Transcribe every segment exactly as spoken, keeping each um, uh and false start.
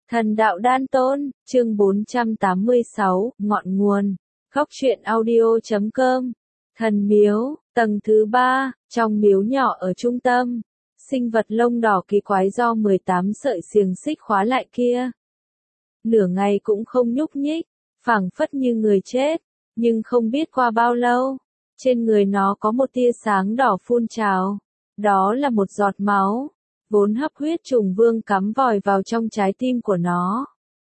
Thần đạo đan tôn, chương bốn trăm tám mươi sáu, ngọn nguồn. Góc truyện audio chấm com. Thần miếu, tầng thứ ba, trong miếu nhỏ ở trung tâm. Sinh vật lông đỏ kỳ quái do mười tám sợi xiềng xích khóa lại kia. Nửa ngày cũng không nhúc nhích, phảng phất như người chết, nhưng không biết qua bao lâu, trên người nó có một tia sáng đỏ phun trào. Đó là một giọt máu. Vốn hấp huyết trùng vương cắm vòi vào trong trái tim của nó.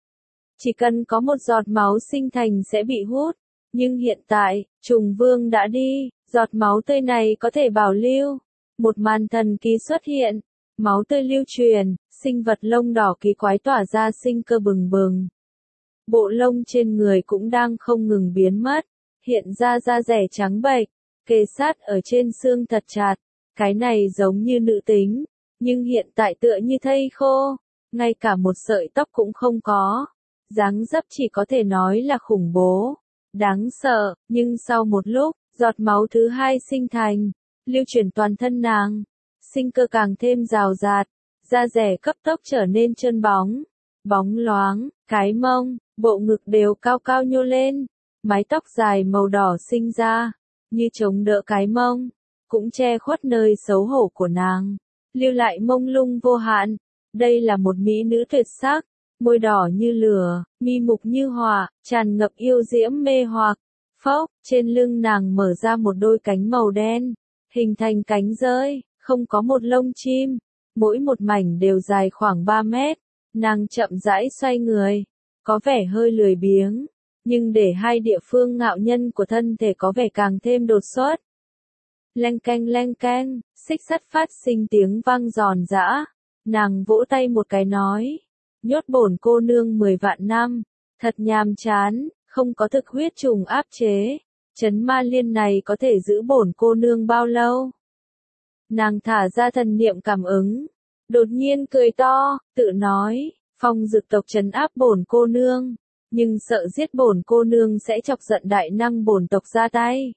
Chỉ cần có một giọt máu sinh thành sẽ bị hút, nhưng hiện tại, trùng vương đã đi, giọt máu tươi này có thể bảo lưu. Một màn thần kỳ xuất hiện, máu tươi lưu truyền, sinh vật lông đỏ kỳ quái tỏa ra sinh cơ bừng bừng. Bộ lông trên người cũng đang không ngừng biến mất, hiện ra da rẻ trắng bệch, kề sát ở trên xương thật chặt, cái này giống như nữ tính. Nhưng hiện tại tựa như thây khô, ngay cả một sợi tóc cũng không có. Dáng dấp chỉ có thể nói là khủng bố, đáng sợ, nhưng sau một lúc, giọt máu thứ hai sinh thành, lưu chuyển toàn thân nàng. Sinh cơ càng thêm rào rạt, da dẻ cấp tốc trở nên trơn bóng, bóng loáng, cái mông, bộ ngực đều cao cao nhô lên, mái tóc dài màu đỏ sinh ra, như chống đỡ cái mông, cũng che khuất nơi xấu hổ của nàng. Lưu lại mông lung vô hạn. Đây là một mỹ nữ tuyệt sắc, môi đỏ như lửa, mi mục như hỏa, tràn ngập yêu diễm mê hoặc. Phốc, trên lưng nàng mở ra một đôi cánh màu đen, hình thành cánh rơi, không có một lông chim, mỗi một mảnh đều dài khoảng ba mét. Nàng chậm rãi xoay người, có vẻ hơi lười biếng, nhưng để hai địa phương ngạo nhân của thân thể có vẻ càng thêm đột xuất. Leng keng leng keng, xích sắt phát sinh tiếng vang giòn giã. Nàng vỗ tay một cái nói, nhốt bổn cô nương mười vạn năm, thật nhàm chán, không có thực huyết trùng áp chế, trấn ma liên này có thể giữ bổn cô nương bao lâu? Nàng thả ra thần niệm cảm ứng, đột nhiên cười to, tự nói, phong dực tộc trấn áp bổn cô nương, nhưng sợ giết bổn cô nương sẽ chọc giận đại năng bổn tộc ra tay.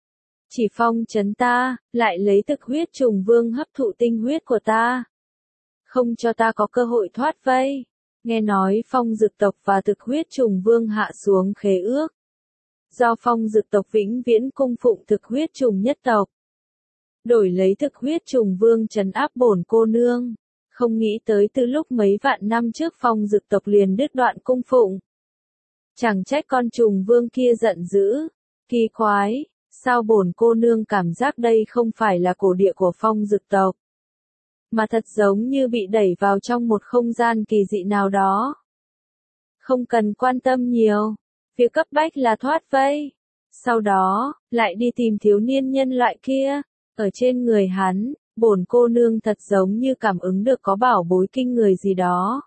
Chỉ phong trấn ta, lại lấy thực huyết trùng vương hấp thụ tinh huyết của ta. Không cho ta có cơ hội thoát vây. Nghe nói phong dực tộc và thực huyết trùng vương hạ xuống khế ước. Do phong dực tộc vĩnh viễn cung phụng thực huyết trùng nhất tộc. Đổi lấy thực huyết trùng vương trấn áp bổn cô nương. Không nghĩ tới từ lúc mấy vạn năm trước phong dực tộc liền đứt đoạn cung phụng. Chẳng trách con trùng vương kia giận dữ. Kỳ quái. Sao bổn cô nương cảm giác đây không phải là cổ địa của phong dực tộc, mà thật giống như bị đẩy vào trong một không gian kỳ dị nào đó. Không cần quan tâm nhiều, việc cấp bách là thoát vây. Sau đó, lại đi tìm thiếu niên nhân loại kia. Ở trên người hắn, bổn cô nương thật giống như cảm ứng được có bảo bối kinh người gì đó.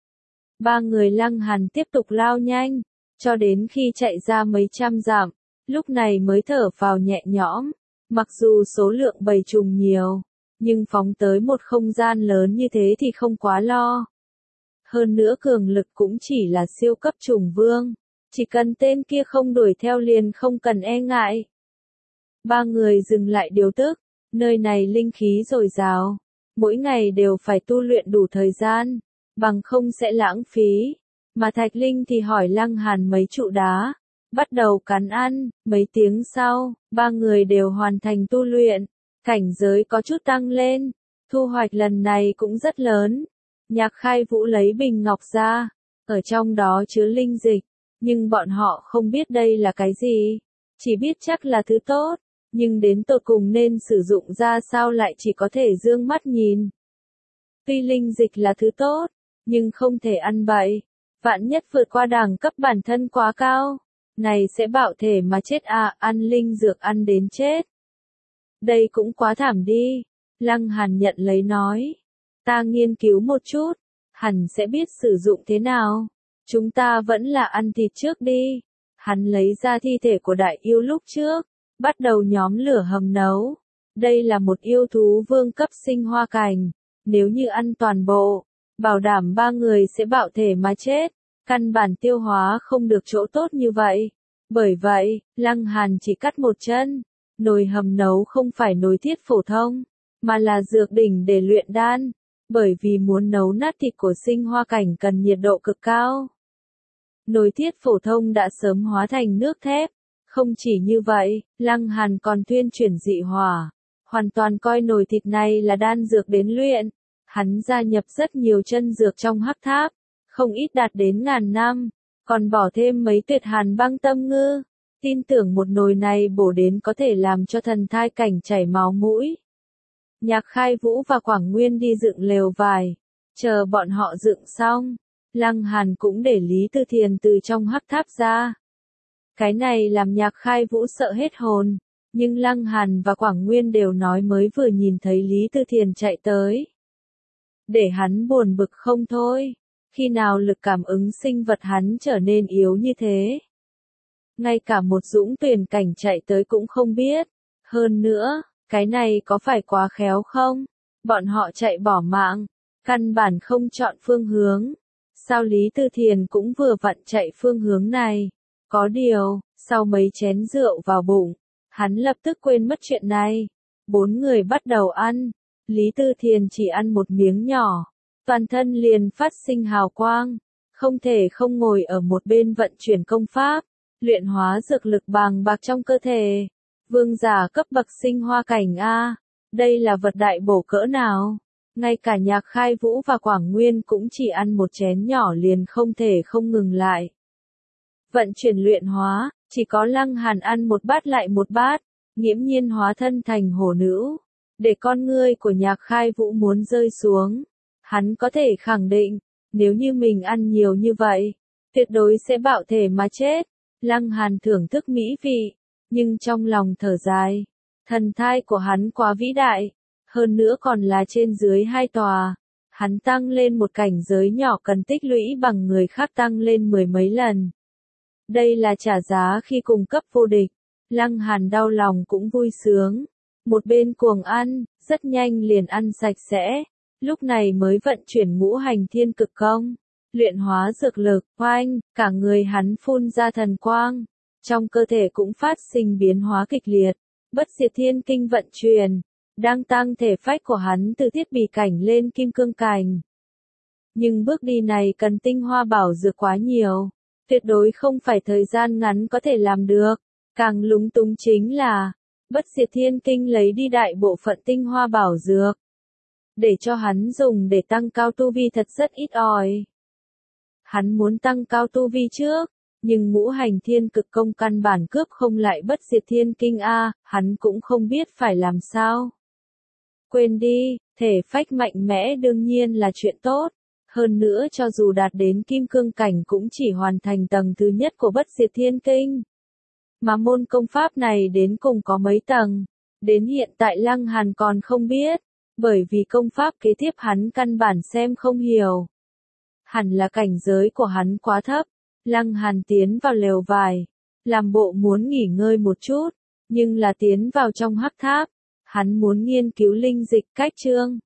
Ba người Lăng Hàn tiếp tục lao nhanh, cho đến khi chạy ra mấy trăm dặm. Lúc này mới thở phào nhẹ nhõm, mặc dù số lượng bầy trùng nhiều, nhưng phóng tới một không gian lớn như thế thì không quá lo. Hơn nữa cường lực cũng chỉ là siêu cấp trùng vương, chỉ cần tên kia không đuổi theo liền không cần e ngại. Ba người dừng lại điều tức, nơi này linh khí dồi dào, mỗi ngày đều phải tu luyện đủ thời gian, bằng không sẽ lãng phí. Mà Thạch Linh thì hỏi Lăng Hàn mấy trụ đá. Bắt đầu cắn ăn, mấy tiếng sau, ba người đều hoàn thành tu luyện, cảnh giới có chút tăng lên, thu hoạch lần này cũng rất lớn. Nhạc Khai Vũ lấy bình ngọc ra, ở trong đó chứa linh dịch, nhưng bọn họ không biết đây là cái gì, chỉ biết chắc là thứ tốt, nhưng đến tột cùng nên sử dụng ra sao lại chỉ có thể dương mắt nhìn. Tuy linh dịch là thứ tốt, nhưng không thể ăn bậy, vạn nhất vượt qua đẳng cấp bản thân quá cao. Này sẽ bạo thể mà chết à, ăn linh dược ăn đến chết. Đây cũng quá thảm đi. Lăng Hàn nhận lấy nói. Ta nghiên cứu một chút, hẳn sẽ biết sử dụng thế nào. Chúng ta vẫn là ăn thịt trước đi. Hắn lấy ra thi thể của đại yêu lúc trước, bắt đầu nhóm lửa hầm nấu. Đây là một yêu thú vương cấp sinh hoa cảnh. Nếu như ăn toàn bộ, bảo đảm ba người sẽ bạo thể mà chết. Căn bản tiêu hóa không được chỗ tốt như vậy. Bởi vậy, Lăng Hàn chỉ cắt một chân. Nồi hầm nấu không phải nồi thiết phổ thông, mà là dược đỉnh để luyện đan. bởi vì muốn nấu nát thịt của sinh hoa cảnh cần nhiệt độ cực cao. Nồi thiết phổ thông đã sớm hóa thành nước thép. Không chỉ như vậy, Lăng Hàn còn tuyên truyền dị hỏa, hoàn toàn coi nồi thịt này là đan dược đến luyện. Hắn gia nhập rất nhiều chân dược trong hắc tháp, không ít đạt đến ngàn năm, còn bỏ thêm mấy tuyệt hàn băng tâm ngư. Tin tưởng một nồi này bổ đến có thể làm cho thần thai cảnh chảy máu mũi. Nhạc Khai Vũ và Quảng Nguyên đi dựng lều vải, chờ bọn họ dựng xong, Lăng Hàn cũng để Lý Tư Thiền từ trong hắc tháp ra. Cái này làm Nhạc Khai Vũ sợ hết hồn, nhưng Lăng Hàn và Quảng Nguyên đều nói mới vừa nhìn thấy Lý Tư Thiền chạy tới. Để hắn buồn bực không thôi, khi nào lực cảm ứng sinh vật hắn trở nên yếu như thế. Ngay cả một dũng tuyển cảnh chạy tới cũng không biết. Hơn nữa, cái này có phải quá khéo không? Bọn họ chạy bỏ mạng, căn bản không chọn phương hướng. Sao Lý Tư Thiền cũng vừa vặn chạy phương hướng này? Có điều, sau mấy chén rượu vào bụng, hắn lập tức quên mất chuyện này. Bốn người bắt đầu ăn, Lý Tư Thiền chỉ ăn một miếng nhỏ, toàn thân liền phát sinh hào quang, không thể không ngồi ở một bên vận chuyển công pháp, luyện hóa dược lực bàng bạc trong cơ thể. Vương giả cấp bậc sinh hoa cảnh A, đây là vật đại bổ cỡ nào? Ngay cả Nhạc Khai Vũ và Quảng Nguyên cũng chỉ ăn một chén nhỏ liền không thể không ngừng lại. Vận chuyển luyện hóa, chỉ có Lăng Hàn ăn một bát lại một bát, nghiễm nhiên hóa thân thành hổ nữ. Để con ngươi của Nhạc Khai Vũ muốn rơi xuống, hắn có thể khẳng định, nếu như mình ăn nhiều như vậy, tuyệt đối sẽ bạo thể mà chết. Lăng Hàn thưởng thức mỹ vị, nhưng trong lòng thở dài, thần thai của hắn quá vĩ đại, hơn nữa còn là trên dưới hai tòa. Hắn tăng lên một cảnh giới nhỏ cần tích lũy bằng người khác tăng lên mười mấy lần. Đây là trả giá khi cùng cấp vô địch. Lăng Hàn đau lòng cũng vui sướng. Một bên cuồng ăn, rất nhanh liền ăn sạch sẽ. Lúc này mới vận chuyển ngũ hành thiên cực công, luyện hóa dược lực, oanh, cả người hắn phun ra thần quang. Trong cơ thể cũng phát sinh biến hóa kịch liệt. Bất diệt thiên kinh vận chuyển, đang tăng thể phách của hắn từ thiết bị cảnh lên kim cương cảnh. Nhưng bước đi này cần tinh hoa bảo dược quá nhiều, tuyệt đối không phải thời gian ngắn có thể làm được. Càng lúng túng chính là, bất diệt thiên kinh lấy đi đại bộ phận tinh hoa bảo dược, để cho hắn dùng để tăng cao tu vi thật rất ít ỏi. Hắn muốn tăng cao tu vi trước, nhưng ngũ hành thiên cực công căn bản cướp không lại bất diệt thiên kinh A, hắn cũng không biết phải làm sao. Quên đi, thể phách mạnh mẽ đương nhiên là chuyện tốt. Hơn nữa cho dù đạt đến kim cương cảnh cũng chỉ hoàn thành tầng thứ nhất của bất diệt thiên kinh. Mà môn công pháp này đến cùng có mấy tầng, đến hiện tại Lăng Hàn còn không biết, bởi vì công pháp kế tiếp hắn căn bản xem không hiểu. Hẳn là cảnh giới của hắn quá thấp. Lăng Hàn tiến vào lều vải, làm bộ muốn nghỉ ngơi một chút, nhưng là tiến vào trong hắc tháp, hắn muốn nghiên cứu linh dịch cách chương.